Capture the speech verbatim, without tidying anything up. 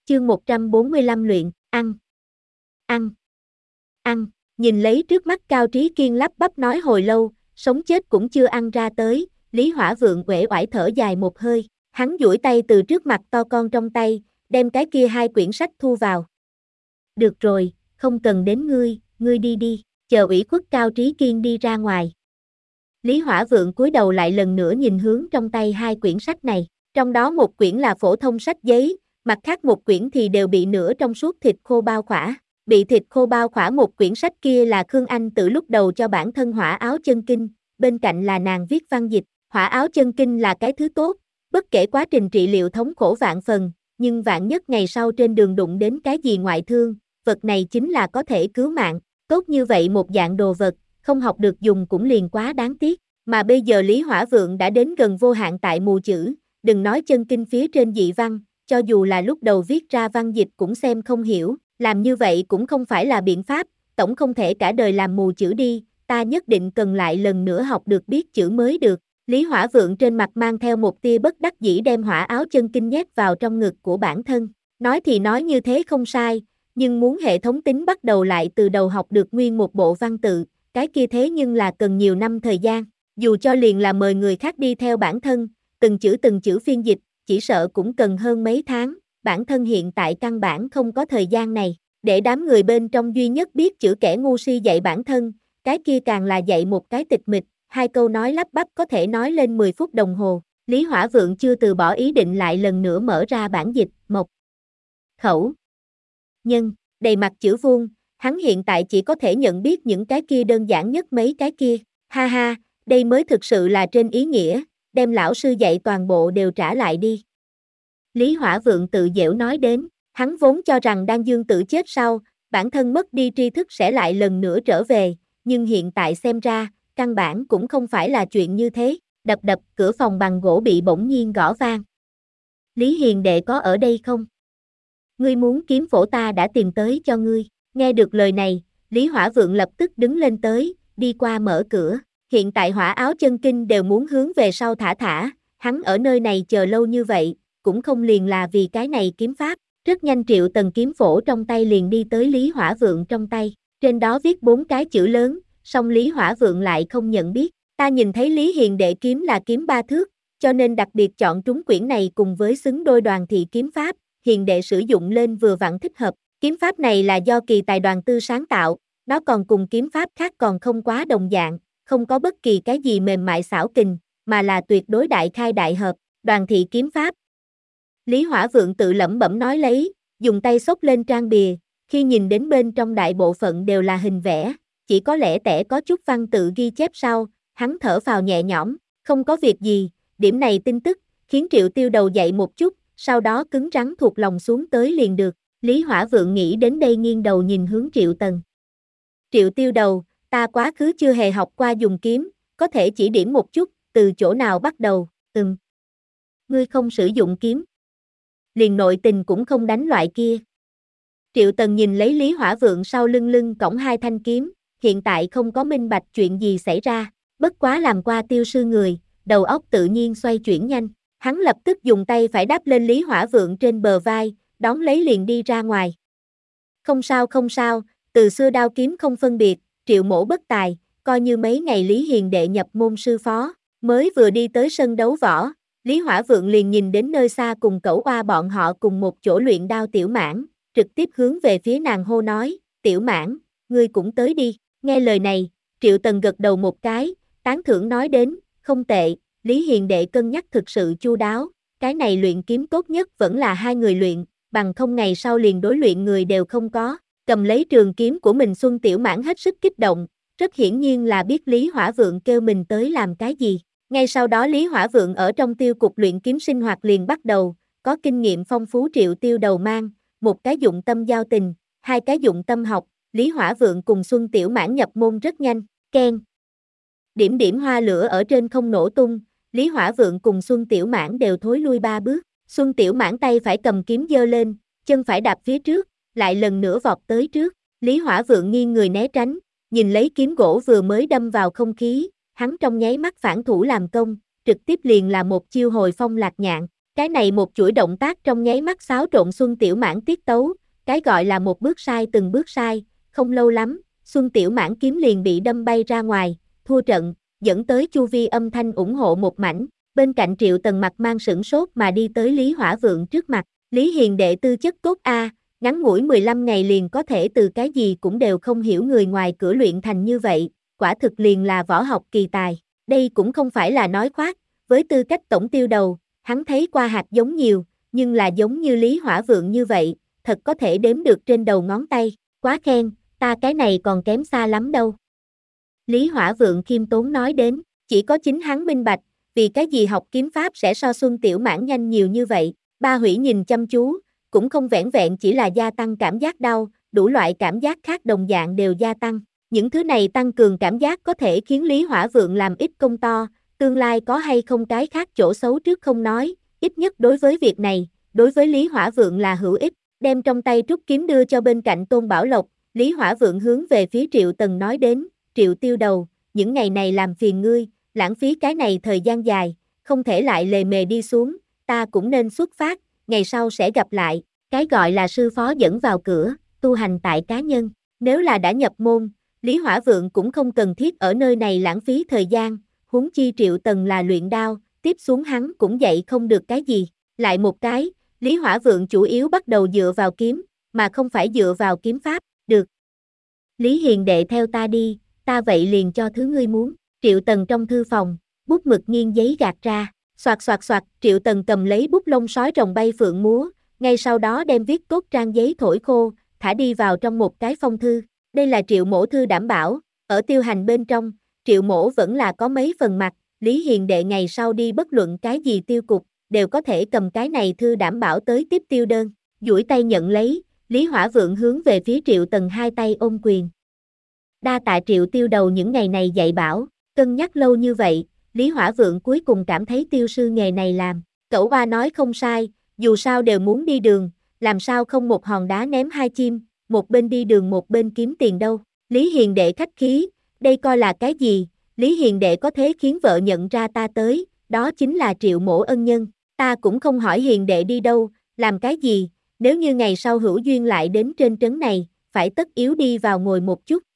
Chương một trăm bốn mươi lăm luyện, ăn, ăn, ăn, nhìn lấy trước mắt Cao Trí Kiên lắp bắp nói hồi lâu, sống chết cũng chưa ăn ra tới, Lý Hỏa Vượng uể oải thở dài một hơi, hắn duỗi tay từ trước mặt to con trong tay, đem cái kia hai quyển sách thu vào. Được rồi, không cần đến ngươi, ngươi đi đi, chờ ủy khuất Cao Trí Kiên đi ra ngoài. Lý Hỏa Vượng cúi đầu lại lần nữa nhìn hướng trong tay hai quyển sách này, trong đó một quyển là phổ thông sách giấy, mặt khác một quyển thì đều bị nửa trong suốt thịt khô bao khỏa. Bị thịt khô bao khỏa một quyển sách kia là Khương Anh tự lúc đầu cho bản thân Hỏa Áo Chân Kinh, bên cạnh là nàng viết văn dịch. Hỏa Áo Chân Kinh là cái thứ tốt, bất kể quá trình trị liệu thống khổ vạn phần, nhưng vạn nhất ngày sau trên đường đụng đến cái gì ngoại thương, vật này chính là có thể cứu mạng. Tốt như vậy một dạng đồ vật, không học được dùng cũng liền quá đáng tiếc, mà bây giờ Lý Hỏa Vượng đã đến gần vô hạn tại mù chữ, đừng nói chân kinh phía trên dị văn, cho dù là lúc đầu viết ra văn dịch cũng xem không hiểu, làm như vậy cũng không phải là biện pháp, tổng không thể cả đời làm mù chữ đi, ta nhất định cần lại lần nữa học được biết chữ mới được. Lý Hỏa Vượng trên mặt mang theo một tia bất đắc dĩ đem Hỏa Áo Chân Kinh nhét vào trong ngực của bản thân, nói thì nói như thế không sai, nhưng muốn hệ thống tính bắt đầu lại từ đầu học được nguyên một bộ văn tự, cái kia thế nhưng là cần nhiều năm thời gian, dù cho liền là mời người khác đi theo bản thân, từng chữ từng chữ phiên dịch, chỉ sợ cũng cần hơn mấy tháng, bản thân hiện tại căn bản không có thời gian này, để đám người bên trong duy nhất biết chữ kẻ ngu si dạy bản thân, cái kia càng là dạy một cái tịch mịch, hai câu nói lắp bắp có thể nói lên mười phút đồng hồ, Lý Hỏa Vượng chưa từ bỏ ý định lại lần nữa mở ra bản dịch, mộc, khẩu, nhân, đầy mặt chữ vuông, hắn hiện tại chỉ có thể nhận biết những cái kia đơn giản nhất mấy cái kia, ha ha, đây mới thực sự là trên ý nghĩa, đem lão sư dạy toàn bộ đều trả lại đi. Lý Hỏa Vượng tự giễu nói đến, hắn vốn cho rằng Đan Dương Tử chết sau, bản thân mất đi tri thức sẽ lại lần nữa trở về, nhưng hiện tại xem ra, căn bản cũng không phải là chuyện như thế, đập đập cửa phòng bằng gỗ bị bỗng nhiên gõ vang. Lý Hiền đệ có ở đây không? Ngươi muốn kiếm phổ ta đã tìm tới cho ngươi, nghe được lời này, Lý Hỏa Vượng lập tức đứng lên tới, đi qua mở cửa, hiện tại Hỏa Áo Chân Kinh đều muốn hướng về sau thả thả, hắn ở nơi này chờ lâu như vậy, cũng không liền là vì cái này kiếm pháp, rất nhanh Triệu Tần kiếm phổ trong tay liền đi tới Lý Hỏa Vượng trong tay, trên đó viết bốn cái chữ lớn, song Lý Hỏa Vượng lại không nhận biết, ta nhìn thấy Lý Hiền đệ kiếm là kiếm ba thước, cho nên đặc biệt chọn trúng quyển này cùng với xứng đôi Đoàn thị kiếm pháp, Hiền đệ sử dụng lên vừa vặn thích hợp, kiếm pháp này là do Kỳ Tài Đoàn Tư sáng tạo, nó còn cùng kiếm pháp khác còn không quá đồng dạng, không có bất kỳ cái gì mềm mại xảo kình, mà là tuyệt đối đại khai đại hợp, Đoàn thị kiếm pháp. Lý Hỏa Vượng tự lẩm bẩm nói lấy, dùng tay xốc lên trang bìa, khi nhìn đến bên trong đại bộ phận đều là hình vẽ, chỉ có lẽ tẻ có chút văn tự ghi chép sau, hắn thở phào nhẹ nhõm, không có việc gì, điểm này tin tức, khiến Triệu Tiêu đầu dậy một chút, sau đó cứng rắn thuộc lòng xuống tới liền được, Lý Hỏa Vượng nghĩ đến đây nghiêng đầu nhìn hướng Triệu Tần. Triệu Tiêu đầu, ta quá khứ chưa hề học qua dùng kiếm, có thể chỉ điểm một chút, từ chỗ nào bắt đầu, ừm. Ngươi không sử dụng kiếm. Liền nội tình cũng không đánh loại kia. Triệu Tần nhìn lấy Lý Hỏa Vượng sau lưng lưng cõng hai thanh kiếm, hiện tại không có minh bạch chuyện gì xảy ra, bất quá làm qua tiêu sư người, đầu óc tự nhiên xoay chuyển nhanh, hắn lập tức dùng tay phải đáp lên Lý Hỏa Vượng trên bờ vai, đón lấy liền đi ra ngoài. Không sao không sao, từ xưa đao kiếm không phân biệt, Triệu mỗ bất tài, coi như mấy ngày Lý Hiền đệ nhập môn sư phó, mới vừa đi tới sân đấu võ, Lý Hỏa Vượng liền nhìn đến nơi xa cùng Cẩu Oa bọn họ cùng một chỗ luyện đao Tiểu Mãn, trực tiếp hướng về phía nàng hô nói, Tiểu Mãn, ngươi cũng tới đi, nghe lời này, Triệu Tần gật đầu một cái, tán thưởng nói đến, không tệ, Lý Hiền đệ cân nhắc thực sự chu đáo, cái này luyện kiếm tốt nhất vẫn là hai người luyện, bằng không ngày sau liền đối luyện người đều không có, cầm lấy trường kiếm của mình Xuân Tiểu Mãn hết sức kích động, rất hiển nhiên là biết Lý Hỏa Vượng kêu mình tới làm cái gì. Ngay sau đó Lý Hỏa Vượng ở trong tiêu cục luyện kiếm sinh hoạt liền bắt đầu, có kinh nghiệm phong phú Triệu Tiêu đầu mang, một cái dụng tâm giao tình, hai cái dụng tâm học, Lý Hỏa Vượng cùng Xuân Tiểu Mãn nhập môn rất nhanh, keng. Điểm điểm hoa lửa ở trên không nổ tung, Lý Hỏa Vượng cùng Xuân Tiểu Mãn đều thối lui ba bước, Xuân Tiểu Mãn tay phải cầm kiếm giơ lên, chân phải đạp phía trước, lại lần nữa vọt tới trước, Lý Hỏa Vượng nghiêng người né tránh, nhìn lấy kiếm gỗ vừa mới đâm vào không khí, hắn trong nháy mắt phản thủ làm công, trực tiếp liền là một chiêu hồi phong lạc nhạn, Cái này một chuỗi động tác trong nháy mắt xáo trộn Xuân Tiểu Mãn tiết tấu, cái gọi là một bước sai từng bước sai, không lâu lắm, Xuân Tiểu Mãn kiếm liền bị đâm bay ra ngoài, thua trận, dẫn tới chu vi âm thanh ủng hộ một mảnh, bên cạnh Triệu Tần mặt mang sửng sốt mà đi tới Lý Hỏa Vượng trước mặt, Lý Hiền đệ tư chất tốt a, ngắn ngủi mười lăm ngày liền có thể từ cái gì cũng đều không hiểu người ngoài cửa luyện thành như vậy, quả thực liền là võ học kỳ tài, đây cũng không phải là nói khoác, với tư cách tổng tiêu đầu, hắn thấy qua hạt giống nhiều, nhưng là giống như Lý Hỏa Vượng như vậy, thật có thể đếm được trên đầu ngón tay, quá khen, ta cái này còn kém xa lắm đâu. Lý Hỏa Vượng khiêm tốn nói đến, chỉ có chính hắn minh bạch, vì cái gì học kiếm pháp sẽ so Xuân Tiểu Mãn nhanh nhiều như vậy, Ba Hủy nhìn chăm chú, cũng không vẻn vẹn chỉ là gia tăng cảm giác đau, đủ loại cảm giác khác đồng dạng đều gia tăng, những thứ này tăng cường cảm giác có thể khiến Lý Hỏa Vượng làm ít công to, tương lai có hay không cái khác chỗ xấu trước không nói, ít nhất đối với việc này, đối với Lý Hỏa Vượng là hữu ích, đem trong tay trúc kiếm đưa cho bên cạnh Tôn Bảo Lộc, Lý Hỏa Vượng hướng về phía Triệu Tần nói đến, Triệu tiêu đầu, những ngày này làm phiền ngươi, lãng phí cái này thời gian dài, không thể lại lề mề đi xuống, ta cũng nên xuất phát, ngày sau sẽ gặp lại, cái gọi là sư phó dẫn vào cửa, tu hành tại cá nhân, nếu là đã nhập môn, Lý Hỏa Vượng cũng không cần thiết ở nơi này lãng phí thời gian, huống chi Triệu Tần là luyện đao, tiếp xuống hắn cũng dạy không được cái gì, lại một cái, Lý Hỏa Vượng chủ yếu bắt đầu dựa vào kiếm, mà không phải dựa vào kiếm pháp, được. Lý Hiền đệ theo ta đi, ta vậy liền cho thứ ngươi muốn, Triệu Tần trong thư phòng, bút mực nghiêng giấy gạt ra, soạt soạt soạt, Triệu Tần cầm lấy bút lông sói rồng bay phượng múa, ngay sau đó đem viết cốt trang giấy thổi khô, thả đi vào trong một cái phong thư, đây là Triệu mổ thư đảm bảo, ở tiêu hành bên trong, Triệu mổ vẫn là có mấy phần mặt, Lý Hiền đệ ngày sau đi bất luận cái gì tiêu cục, đều có thể cầm cái này thư đảm bảo tới tiếp tiêu đơn, duỗi tay nhận lấy, Lý Hỏa Vượng hướng về phía Triệu Tần hai tay ôm quyền. Đa tạ Triệu tiêu đầu những ngày này dạy bảo, cân nhắc lâu như vậy, Lý Hỏa Vượng cuối cùng cảm thấy tiêu sư nghề này làm, cẩu oa nói không sai, dù sao đều muốn đi đường, làm sao không một hòn đá ném hai chim, một bên đi đường một bên kiếm tiền đâu, Lý Hiền đệ khách khí, đây coi là cái gì, Lý Hiền đệ có thế khiến vợ nhận ra ta tới, đó chính là Triệu mổ ân nhân, ta cũng không hỏi Hiền đệ đi đâu, làm cái gì, nếu như ngày sau hữu duyên lại đến trên trấn này, phải tất yếu đi vào ngồi một chút,